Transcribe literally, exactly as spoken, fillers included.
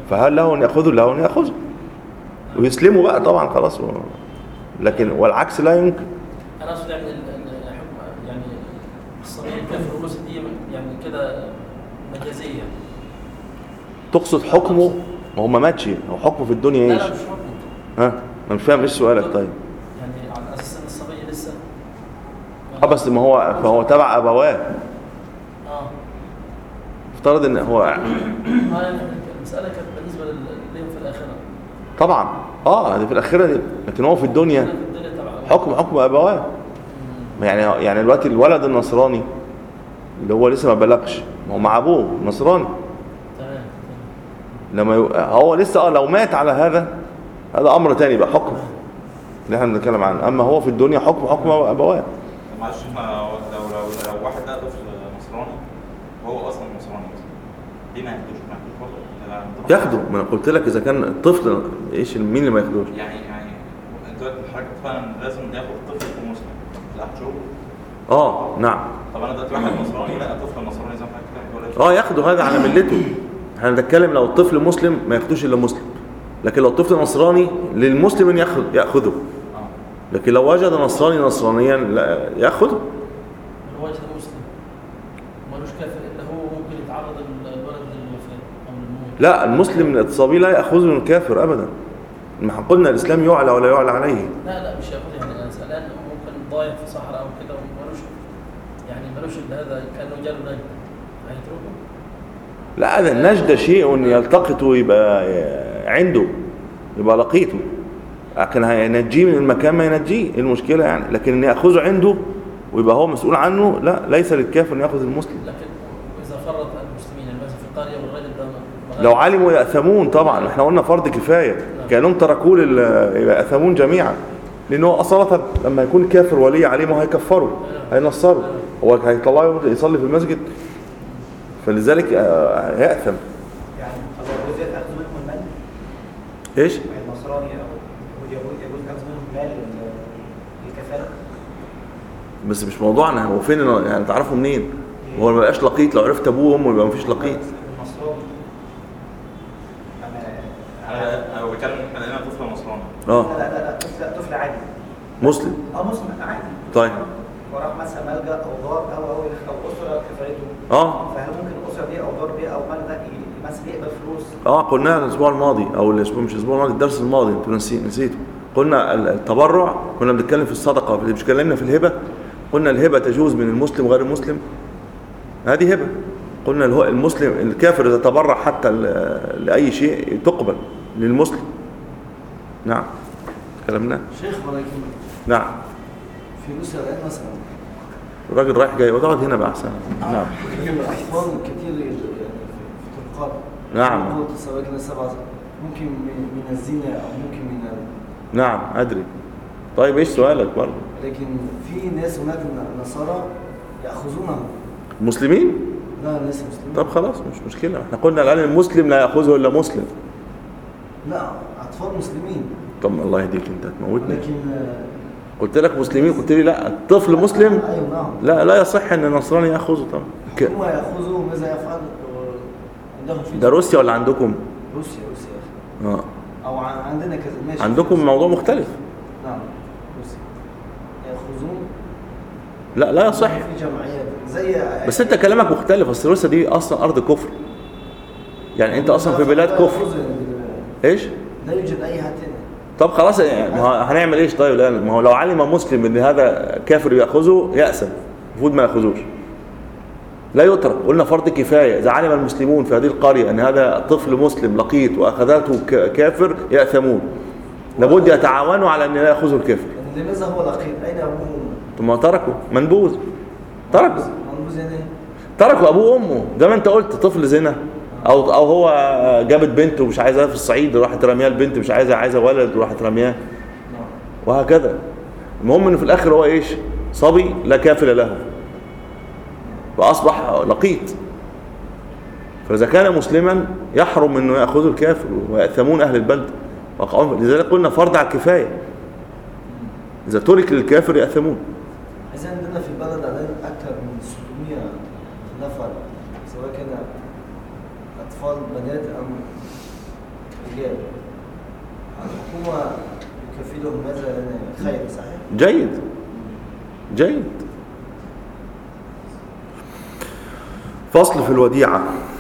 فهل له ان ياخذه؟ له ان ياخذه ويسلموا بقى طبعا خلاص. لكن والعكس لا يمكن. انا اقصد يعني حكم يعني الصبي الكافر والمسلم دي يعني كده مجازيه. تقصد حكمه؟ ما هو ما ماتش، هو حكمه في الدنيا ايش؟ لا لا مش حكمه. ها انا مش فاهم ايش سؤالك. طيب يعني على اساس ان الصبي لسه اه بس ما هو فهو تبع ابواه. اه افترض ان هو اه يعني المساله كانت بالنسبه لهم في الاخره طبعا اه دي في الاخره دي، لكن هو في الدنيا حكم حكم ابواه. يعني يعني دلوقتي الولد النصراني اللي هو لسه ما بلغش، ما هو مع ابوه نصراني. تمام. لما ي... هو لسه اه لو مات على هذا هذا امر تاني بقى، حكم اللي احنا بنتكلم عنه. اما هو في الدنيا حكم حكم ابواه. معلش احنا لو لو لو واحد ده طفل نصراني وهو اصلا نصراني ليه ما ياخدوش؟ ما ياخدوش برضه ياخدوا. ما انا قلت لك اذا كان الطفل ايش مين اللي ما ياخدوش؟ يعني يعني انت حضرتك فعلا لازم ياخد الطفل يكون مسلم لا شغل. اه نعم. طب انا دلوقتي واحد نصراني لا طفل نصراني زي ما حضرتك كده اه ياخدوا هذا على ملته. احنا بنتكلم لو الطفل مسلم ما ياخدوش الا مسلم، لكن لو الطفل نصراني للمسلم ان ياخذ ياخذه. لكن لو وجد نصراني نصرانيا لا ياخذه. لو وجد مسلم مالوش كافر الا هو ممكن يتعرض الولد للوفاه او للموت. لا المسلم الصبي لا ياخذه من الكافر ابدا. ما قلنا الاسلام يعلى ولا يعلى عليه. لا لا مش ياخذ يعني انا سالان ممكن ضايع في صحراء او كده ومالوش يعني مالوش هذا كانه جاله نجد هيتركه. لا هذا النجد شيء يلتقط ويبقى عنده يبقى لقيته، لكن هينجيه من المكان ما ينجيه ايه المشكله يعني. لكن ان ياخذه عنده ويبقى هو مسؤول عنه لا، ليس للكافر ان ياخذ المسلم. لكن اذا فرط المسلمين مثلا في القريه والرجل ده لو علموا يأثمون طبعا. احنا قلنا فرض كفايه كانهم تركوه يأثمون جميعا، لانه اصلا لما يكون كافر ولي عليه ما هيكفروا هينصروا، هو هيطلعوا يصلي في المسجد، فلذلك يأثم. يعني هو يجوز اخذ منهم المال؟ ايش؟ النصراني او يجوز يجوز اخذ منهم مال للكفاله؟ بس مش موضوعنا. هو فين يعني تعرفوا منين؟ هو ما بقاش لقيط. لو عرفت ابوه وامه يبقى ما فيش لقيط. النصراني انا انا بتكلم احنا لقينا طفل نصراني. اه لا لا لا طفل طفل عادي مسلم. اه مسلم عادي. طيب وراح مثلا ملجا او دار او او او اسره كفرته. اه فهل ممكن الاسره دي او دار دي او ملجا مثلا يقبل فلوس؟ اه قلناها الاسبوع الماضي او الاسبوع مش الاسبوع الماضي الدرس الماضي انتوا نسيتوا. قلنا التبرع كنا بنتكلم في الصدقه، مش اتكلمنا في الهبه. قلنا الهبه تجوز من المسلم وغير المسلم، هذه هبه. قلنا المسلم الكافر اذا تبرع حتى لاي شيء تقبل للمسلم. نعم كلامنا شيخ ولكن نعم في روسيا الآن مثلا الراجل رايح جاي وتقعد هنا بقى احسن. نعم الأطفال كتير يعني في طرقات. نعم سواء كان سبعة ممكن من الزنا أو ممكن من ال... نعم أدري. طيب إيش سؤالك برضه؟ لكن في ناس هناك نصارى يأخذونهم. مسلمين؟ لا ناس مسلمين. طب خلاص مش مشكلة. احنا قلنا الآن المسلم لا يأخذه إلا مسلم. لا أطفال مسلمين. طب الله يهديك أنت هتموتني. لكن قلت لك مسلمين قلت لي لا الطفل مسلم. أيوة نعم. لا لا يصح أن النصراني يأخذه طبعا. ك... هم يأخذوا ماذا يفعل عندهم في ده روسيا ولا عندكم؟ روسيا روسيا. اه أو عندنا كذا ماشي. عندكم موضوع مختلف. نعم روسيا يأخذون. لا لا يصح. في جمعيات زي بس أنت كلامك مختلف. أصل روسيا دي أصلا أرض كفر. يعني أنت أصلا في بلاد كفر. إيش؟ لا يوجد أي حد هنا. طب خلاص يعني هنعمل ايش طيب؟ لا ما هو لو علم مسلم ان هذا كافر ياخذه يأسم، المفروض ما ياخذوش. لا يترك. قلنا فرض كفايه. اذا علم المسلمون في هذه القريه ان هذا طفل مسلم لقيط واخذته كافر يأثمون، لابد يتعاونوا على ان لا ياخذوا الكافر. لماذا هو لقيط؟ اين ابوه؟ ثم تركوا منبوذ. تركوا منبوذ يعني تركوا ابوه وامه زي ما انت قلت. طفل زنا او او هو جابت بنته مش عايزاها في الصعيد راحت رميها. البنت مش عايزه عايزه ولد راحت رميها، وهكذا. المهم انه في الاخر هو ايش؟ صبي لا كافل له واصبح لقيط. فاذا كان مسلما يحرم انه ياخذ الكافر ويأثمون اهل البلد. لذلك قلنا فرض على الكفايه. اذا ترك للكافر يأثمون. اذا عندنا في البلد الان اكثر من ستمائة نفر سواء كان أطفال بنات أم الاحتجاج الحكومة يكفلهم هذا خير صحيح؟ جيد جيد. فصل في الوديعة.